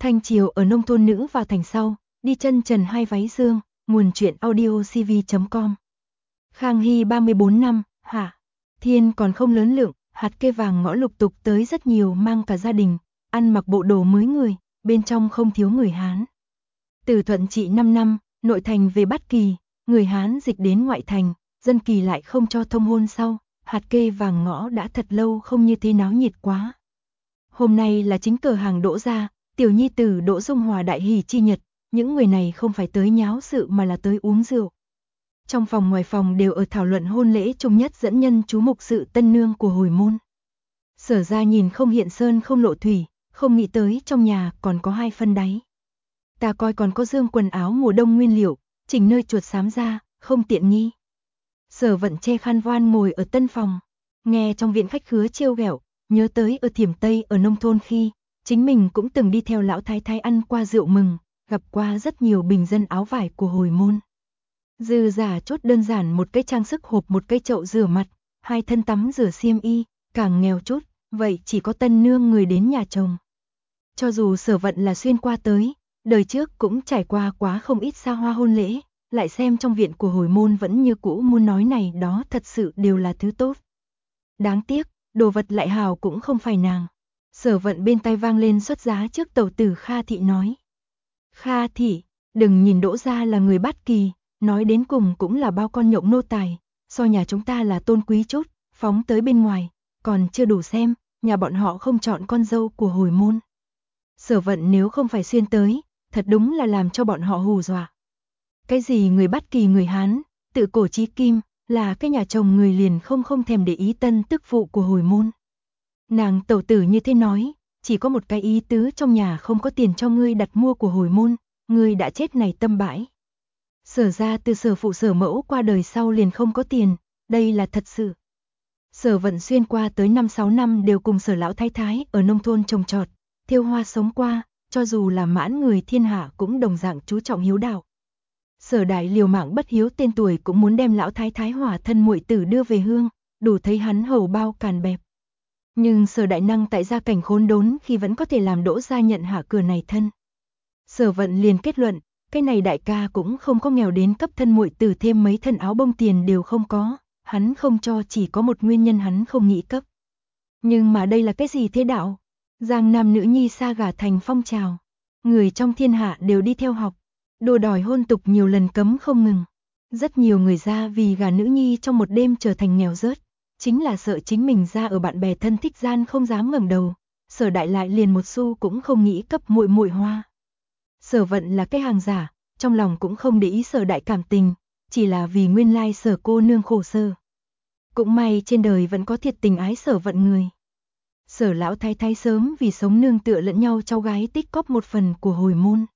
Thanh triều ở nông thôn nữ vào thành sau, đi chân trần hai váy dương, nguồn truyện audio cv.com. Khang Hy 34 năm, hả? Thiên còn không lớn lượng, hạt kê vàng ngõ lục tục tới rất nhiều, mang cả gia đình, ăn mặc bộ đồ mới người, bên trong không thiếu người Hán. Từ Thuận trị 5 năm, nội thành về Bát Kỳ, người Hán dịch đến ngoại thành, dân Kỳ lại không cho thông hôn sau, hạt kê vàng ngõ đã thật lâu không như thế náo nhiệt quá. Hôm nay là chính cờ hàng Đỗ gia, tiểu nhi tử Đỗ Dung Hòa đại hỷ chi nhật, những người này không phải tới nháo sự mà là tới uống rượu. Trong phòng ngoài phòng đều ở thảo luận hôn lễ, chung nhất dẫn nhân chú mục sự tân nương của hồi môn. Sở ra nhìn không hiện sơn không lộ thủy, không nghĩ tới trong nhà còn có 2 phân đáy. Ta coi còn có dương quần áo mùa đông nguyên liệu, chỉnh nơi chuột xám ra, không tiện nghi. Sở Vận che khăn voan ngồi ở tân phòng, nghe trong viện khách khứa trêu ghẹo, nhớ tới ở Thiểm Tây ở nông thôn khi, chính mình cũng từng đi theo lão thái thái ăn qua rượu mừng, gặp qua rất nhiều bình dân áo vải của hồi môn. Dư giả chốt đơn giản một cái trang sức hộp, một cái chậu rửa mặt, 2 thân tắm rửa xiêm y, càng nghèo chút, vậy chỉ có tân nương người đến nhà chồng. Cho dù Sở Vận là xuyên qua tới, đời trước cũng trải qua quá không ít xa hoa hôn lễ, lại xem trong viện của hồi môn vẫn như cũ, muốn nói này đó thật sự đều là thứ tốt. Đáng tiếc, đồ vật lại hào cũng không phải nàng. Sở Vận bên tai vang lên xuất giá trước tẩu tử Kha thị nói. Kha thị, đừng nhìn Đỗ gia là người Bát Kỳ, nói đến cùng cũng là bao con nhộng nô tài, so nhà chúng ta là tôn quý chút, phóng tới bên ngoài, còn chưa đủ xem, nhà bọn họ không chọn con dâu của hồi môn. Sở Vận nếu không phải xuyên tới, thật đúng là làm cho bọn họ hù dọa. Cái gì người Bát Kỳ người Hán, tự cổ chí kim, là cái nhà chồng người liền không thèm để ý tân tức phụ của hồi môn. Nàng tẩu tử như thế nói, chỉ có một cái ý tứ, trong nhà không có tiền cho ngươi đặt mua của hồi môn, ngươi đã chết này tâm bãi. Sở ra từ Sở phụ Sở mẫu qua đời sau liền không có tiền, đây là thật sự. Sở Vận xuyên qua tới 5-6 năm đều cùng Sở lão thái thái ở nông thôn trồng trọt, thêu hoa sống qua, cho dù là mãn người thiên hạ cũng đồng dạng chú trọng hiếu đạo. Sở đại liều mạng bất hiếu tên tuổi cũng muốn đem lão thái thái hỏa thân muội tử đưa về hương, đủ thấy hắn hầu bao càn bẹp. Nhưng Sở đại năng tại gia cảnh khốn đốn khi vẫn có thể làm Đỗ gia nhận hạ cửa này thân. Sở Vận liền kết luận, cái này đại ca cũng không có nghèo đến cấp thân muội tử thêm mấy thân áo bông tiền đều không có, hắn không cho chỉ có một nguyên nhân, hắn không nghĩ cấp. Nhưng mà đây là cái gì thế đạo? Giang nam nữ nhi xa gả thành phong trào, người trong thiên hạ đều đi theo học, đồ đòi hôn tục nhiều lần cấm không ngừng. Rất nhiều người ra vì gả nữ nhi trong một đêm trở thành nghèo rớt, chính là sợ chính mình ra ở bạn bè thân thích gian không dám ngẩng đầu. Sở đại lại liền một xu cũng không nghĩ cấp muội muội hoa. Sở Vận là cái hàng giả, trong lòng cũng không để ý Sở đại cảm tình, chỉ là vì nguyên lai Sở cô nương khổ sở. Cũng may trên đời vẫn có thiệt tình ái Sở Vận người. Sở lão thái thái sớm vì sống nương tựa lẫn nhau cháu gái tích cóp một phần của hồi môn.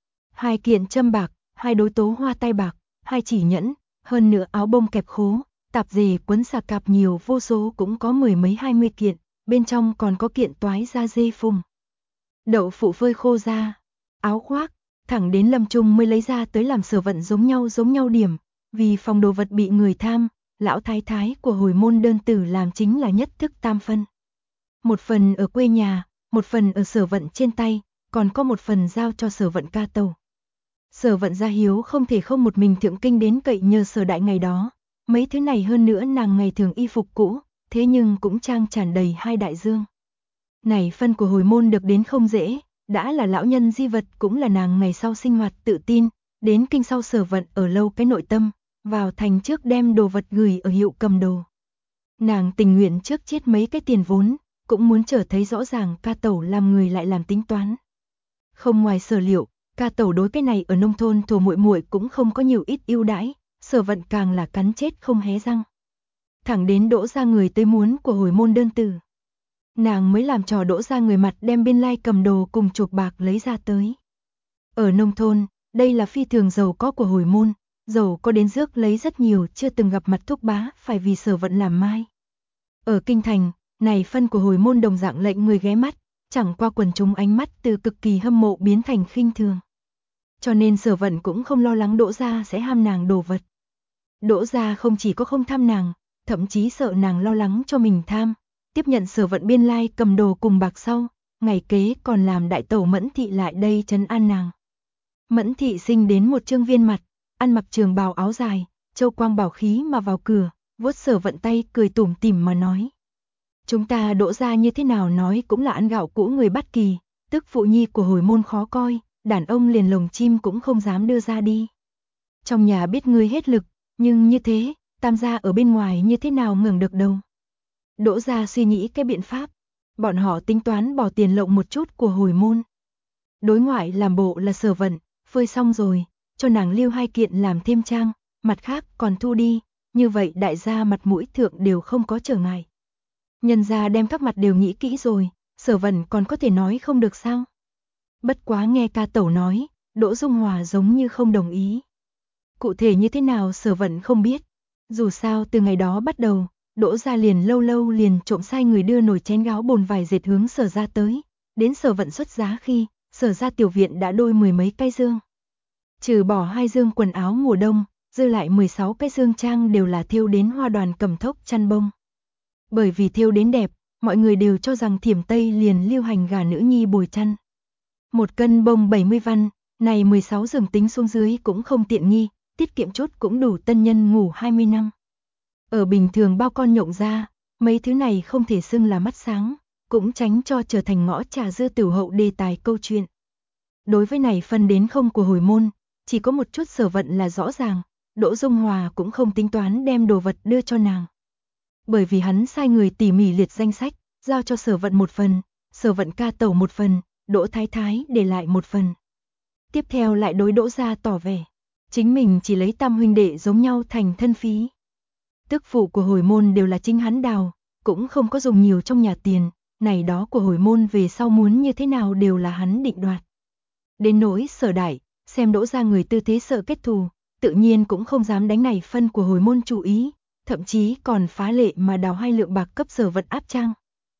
2 kiện châm bạc, 2 đối tố hoa tai bạc, 2 chỉ nhẫn, hơn nữa áo bông kẹp khố, tạp dề quấn xà cạp nhiều vô số cũng có 10 mấy 20 kiện, bên trong còn có kiện toái da dê phùng. Đậu phụ phơi khô ra, áo khoác, thẳng đến lâm trung mới lấy ra tới làm Sở Vận giống nhau điểm, vì phòng đồ vật bị người tham, lão thái thái của hồi môn đơn tử làm chính là nhất thức tam phân. Một phần ở quê nhà, một phần ở Sở Vận trên tay, còn có một phần giao cho Sở Vận ca tàu. Sở Vận gia hiếu không thể không một mình thượng kinh đến cậy nhờ Sở đại ngày đó, mấy thứ này hơn nữa nàng ngày thường y phục cũ, thế nhưng cũng trang tràn đầy 2 đại dương. Này phân của hồi môn được đến không dễ, đã là lão nhân di vật cũng là nàng ngày sau sinh hoạt tự tin, đến kinh sau Sở Vận ở lâu cái nội tâm, vào thành trước đem đồ vật gửi ở hiệu cầm đồ. Nàng tình nguyện trước chết mấy cái tiền vốn, cũng muốn trở thấy rõ ràng ca tẩu làm người lại làm tính toán. Không ngoài sở liệu, ca tẩu đối cái này ở nông thôn thổ muội muội cũng không có nhiều ít ưu đãi, Sở Vận càng là cắn chết không hé răng. Thẳng đến Đỗ gia người tới muốn của hồi môn đơn tử, nàng mới làm trò Đỗ gia người mặt đem biên lai cầm đồ cùng chuộc bạc lấy ra tới. Ở nông thôn, đây là phi thường giàu có của hồi môn, giàu có đến rước lấy rất nhiều chưa từng gặp mặt thúc bá phải vì Sở Vận làm mai. Ở kinh thành, này phân của hồi môn đồng dạng lệnh người ghé mắt, chẳng qua quần chúng ánh mắt từ cực kỳ hâm mộ biến thành khinh thường. Cho nên Sở Vận cũng không lo lắng Đỗ gia sẽ ham nàng đồ vật. Đỗ gia không chỉ có không tham nàng, thậm chí sợ nàng lo lắng cho mình tham, tiếp nhận Sở Vận biên lai cầm đồ cùng bạc sau, ngày kế còn làm đại tẩu Mẫn Thị lại đây trấn an nàng. Mẫn Thị sinh đến một trương viên mặt, ăn mặc trường bào áo dài, châu quang bảo khí mà vào cửa, vuốt Sở Vận tay cười tủm tỉm mà nói. Chúng ta Đỗ gia như thế nào nói cũng là ăn gạo cũ người Bát Kỳ, tức phụ nhi của hồi môn khó coi, đàn ông liền lồng chim cũng không dám đưa ra đi. Trong nhà biết ngươi hết lực, nhưng như thế, Tam gia ở bên ngoài như thế nào ngẩng được đâu. Đỗ gia suy nghĩ cái biện pháp, bọn họ tính toán bỏ tiền lộng một chút của hồi môn. Đối ngoại làm bộ là Sở Vận, phơi xong rồi, cho nàng lưu 2 kiện làm thêm trang, mặt khác còn thu đi, như vậy đại gia mặt mũi thượng đều không có trở ngại. Nhân gia đem các mặt đều nghĩ kỹ rồi, Sở Vận còn có thể nói không được sao? Bất quá nghe ca tẩu nói, Đỗ Dung Hòa giống như không đồng ý. Cụ thể như thế nào Sở Vận không biết. Dù sao từ ngày đó bắt đầu, Đỗ gia liền lâu lâu liền trộm sai người đưa nồi chén gáo bồn vải dệt hướng Sở gia tới. Đến Sở Vận xuất giá khi, Sở gia tiểu viện đã đôi 10 mấy cái dương. Trừ bỏ 2 dương quần áo mùa đông, dư lại 16 cái dương trang đều là thêu đến hoa đoàn cầm thốc chăn bông. Bởi vì thêu đến đẹp, mọi người đều cho rằng Thiểm Tây liền lưu hành gả nữ nhi bồi chăn. 1 cân bông 70 văn, này 16 giường tính xuống dưới cũng không tiện nghi, tiết kiệm chút cũng đủ tân nhân ngủ 20 năm. Ở bình thường bao con nhộng ra, mấy thứ này không thể xưng là mắt sáng, cũng tránh cho trở thành ngõ trà dưa tiểu hậu đề tài câu chuyện. Đối với này phân đến không của hồi môn, chỉ có một chút Sở Vận là rõ ràng, Đỗ Dung Hòa cũng không tính toán đem đồ vật đưa cho nàng. Bởi vì hắn sai người tỉ mỉ liệt danh sách, giao cho Sở Vận một phần, Sở Vận ca tẩu một phần, Đỗ Thái Thái để lại một phần. Tiếp theo lại đối Đỗ gia tỏ vẻ, chính mình chỉ lấy tam huynh đệ giống nhau thành thân phí. Tức phụ của hồi môn đều là chính hắn đào, cũng không có dùng nhiều trong nhà tiền, này đó của hồi môn về sau muốn như thế nào đều là hắn định đoạt. Đến nỗi Sở Đại, xem Đỗ gia người tư thế sợ kết thù, tự nhiên cũng không dám đánh này phân của hồi môn chủ ý, thậm chí còn phá lệ mà đào 2 lượng bạc cấp Sở Vận áp trang.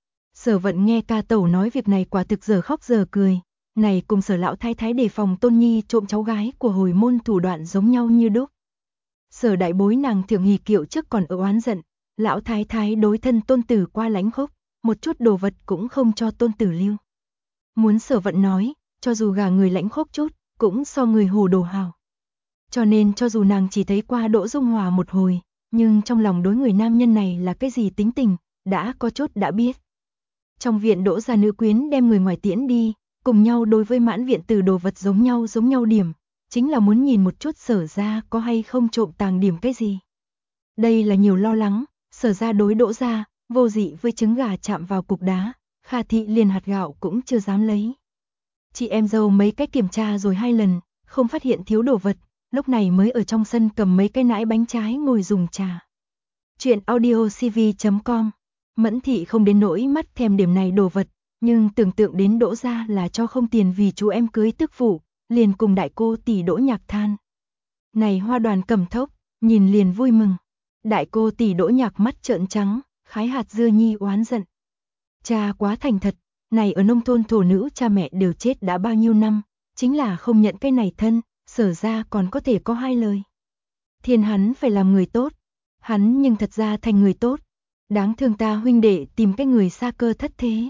Sở Vận nghe ca tẩu nói việc này quả thực giờ khóc giờ cười, này cùng Sở lão thái thái đề phòng Tôn Nhi trộm cháu gái của hồi môn thủ đoạn giống nhau như đúc. Sở đại bối nàng Thượng Hỷ Kiệu trước còn ở oán giận, lão thái thái đối thân tôn tử qua lánh khốc, một chút đồ vật cũng không cho tôn tử lưu. Muốn Sở Vận nói, cho dù gả người lãnh khốc chút, cũng so người hồ đồ hào. Cho nên cho dù nàng chỉ thấy qua Đỗ Dung Hòa một hồi, nhưng trong lòng đối người nam nhân này là cái gì tính tình, đã có chút đã biết. Trong viện Đỗ gia nữ quyến đem người ngoài tiễn đi, cùng nhau đối với mãn viện từ đồ vật giống nhau điểm, chính là muốn nhìn một chút Sở gia có hay không trộm tàng điểm cái gì. Đây là nhiều lo lắng, Sở gia đối Đỗ gia, vô dị với trứng gà chạm vào cục đá, Kha thị liền hạt gạo cũng chưa dám lấy. Chị em dâu mấy cách kiểm tra rồi 2 lần, không phát hiện thiếu đồ vật, lúc này mới ở trong sân cầm mấy cái nãi bánh trái ngồi dùng trà. Chuyện audiocv.com. Mẫn Thị không đến nỗi mắt thèm điểm này đồ vật, nhưng tưởng tượng đến Đỗ gia là cho không tiền vì chú em cưới tức phụ, liền cùng đại cô tỷ Đỗ Nhạc than. Này hoa đoàn cầm thốc, nhìn liền vui mừng. Đại cô tỷ Đỗ Nhạc mắt trợn trắng, khái hạt dưa nhi oán giận. Cha quá thành thật, này ở nông thôn thổ nữ cha mẹ đều chết đã bao nhiêu năm, chính là không nhận cái này thân, Sở ra còn có thể có 2 lời. Thiên hắn phải làm người tốt, hắn nhưng thật ra thành người tốt, đáng thương ta huynh đệ tìm cái người xa cơ thất thế.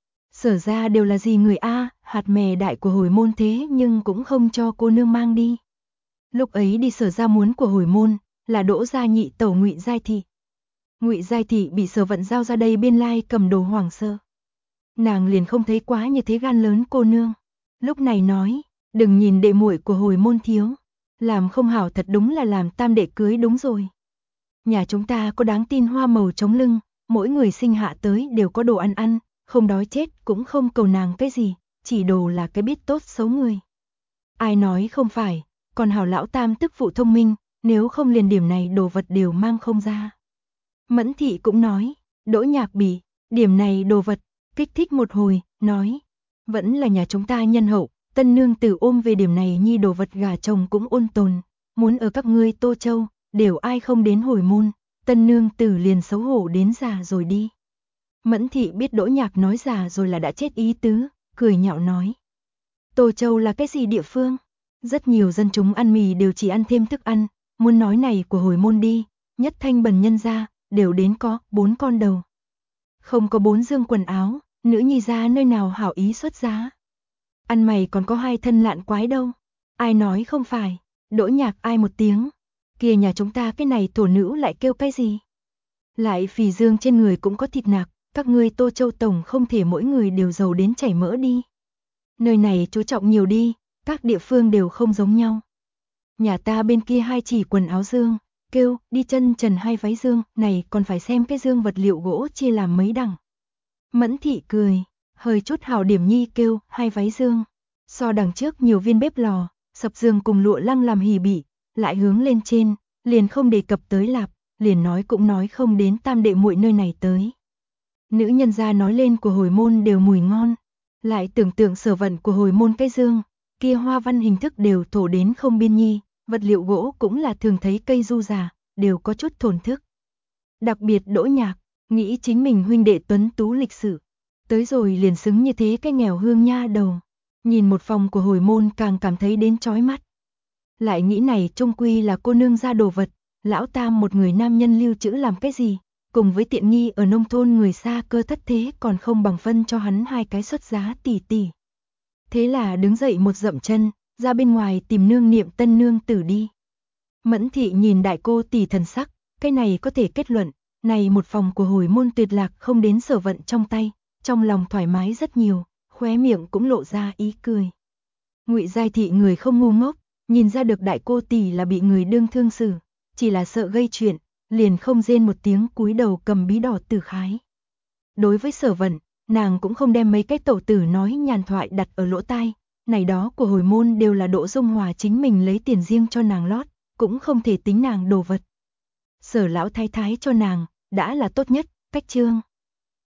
Sở ra đều là gì người a, hạt mè đại của hồi môn thế nhưng cũng không cho cô nương mang đi. Lúc ấy đi Sở ra muốn của hồi môn, là Đỗ gia nhị tẩu Ngụy Giai Thị. Ngụy Giai Thị bị Sở Vận giao ra đây biên lai cầm đồ hoảng sợ. Nàng liền không thấy quá như thế gan lớn cô nương. Lúc này nói, đừng nhìn đệ muội của hồi môn thiếu, làm không hảo thật đúng là làm tam đệ cưới đúng rồi. Nhà chúng ta có đáng tin hoa màu chống lưng, mỗi người sinh hạ tới đều có đồ ăn, không đói chết cũng không cầu nàng cái gì, chỉ đồ là cái biết tốt xấu người. Ai nói không phải, còn hảo lão tam tức phụ thông minh, nếu không liền điểm này đồ vật đều mang không ra. Mẫn Thị cũng nói, Đỗ Nhạc bỉ, điểm này đồ vật, kích thích một hồi, nói, vẫn là nhà chúng ta nhân hậu, tân nương tử ôm về điểm này nhi đồ vật gả chồng cũng ôn tồn, muốn ở các ngươi Tô Châu, đều ai không đến hồi môn, tân nương tử liền xấu hổ đến già rồi đi. Mẫn Thị biết Đỗ Nhạc nói già rồi là đã chết ý tứ, cười nhạo nói. Tô Châu là cái gì địa phương? Rất nhiều dân chúng ăn mì đều chỉ ăn thêm thức ăn, muốn nói này của hồi môn đi, nhất thanh bần nhân ra, đều đến có 4 con đầu. Không có 4 dương quần áo, Nữ nhi gia nơi nào hảo ý xuất giá. Ăn mày còn có hai thân lạn quái đâu. Ai nói không phải, Đỗ Nhạc ai một tiếng. Kìa nhà chúng ta cái này thổ nữ lại kêu cái gì? Lại phì dương trên người cũng có thịt nạc, các ngươi Tô Châu Tổng không thể mỗi người đều giàu đến chảy mỡ đi. Nơi này chú trọng nhiều đi, các địa phương đều không giống nhau. Nhà ta bên kia hai chỉ quần áo dương, kêu đi chân trần hai váy dương, này còn phải xem cái dương vật liệu gỗ chia làm mấy đẳng. Mẫn thị cười, hơi chút hào điểm nhi kêu hai váy dương. So đằng trước nhiều viên bếp lò, sập giường cùng lụa lăng làm hỉ bỉ, lại hướng lên trên, liền không đề cập tới lạp, liền nói cũng nói không đến tam đệ muội nơi này tới. Nữ nhân gia nói lên của hồi môn đều mùi ngon, lại tưởng tượng sở vận của hồi môn cái dương, kia hoa văn hình thức đều thổ đến không biên nhi, vật liệu gỗ cũng là thường thấy cây du già, đều có chút thổn thức. Đặc biệt Đỗ Nhạc, nghĩ chính mình huynh đệ tuấn tú lịch sự, tới rồi liền xứng như thế cái nghèo hương nha đầu, nhìn một phòng của hồi môn càng cảm thấy đến chói mắt. Lại nghĩ này trung quy là cô nương ra đồ vật, lão tam một người nam nhân lưu trữ làm cái gì, cùng với tiện nghi ở nông thôn người xa cơ thất thế còn không bằng phân cho hắn hai cái xuất giá tỷ tỷ. Thế là đứng dậy một dậm chân, ra bên ngoài tìm nương niệm tân nương tử đi. Mẫn thị nhìn đại cô tỷ thần sắc, cái này có thể kết luận, này một phòng của hồi môn tuyệt lạc không đến sở vận trong tay, trong lòng thoải mái rất nhiều, khóe miệng cũng lộ ra ý cười. Ngụy Giai thị người không ngu ngốc, nhìn ra được đại cô tỷ là bị người đương thương xử, chỉ là sợ gây chuyện, liền không rên một tiếng cúi đầu cầm bí đỏ tử khái. Đối với sở vận, nàng cũng không đem mấy cái tẩu tử nói nhàn thoại đặt ở lỗ tai, này đó của hồi môn đều là Đỗ Dung Hòa chính mình lấy tiền riêng cho nàng lót, cũng không thể tính nàng đồ vật. Sở lão thái thái cho nàng, đã là tốt nhất, cách trương.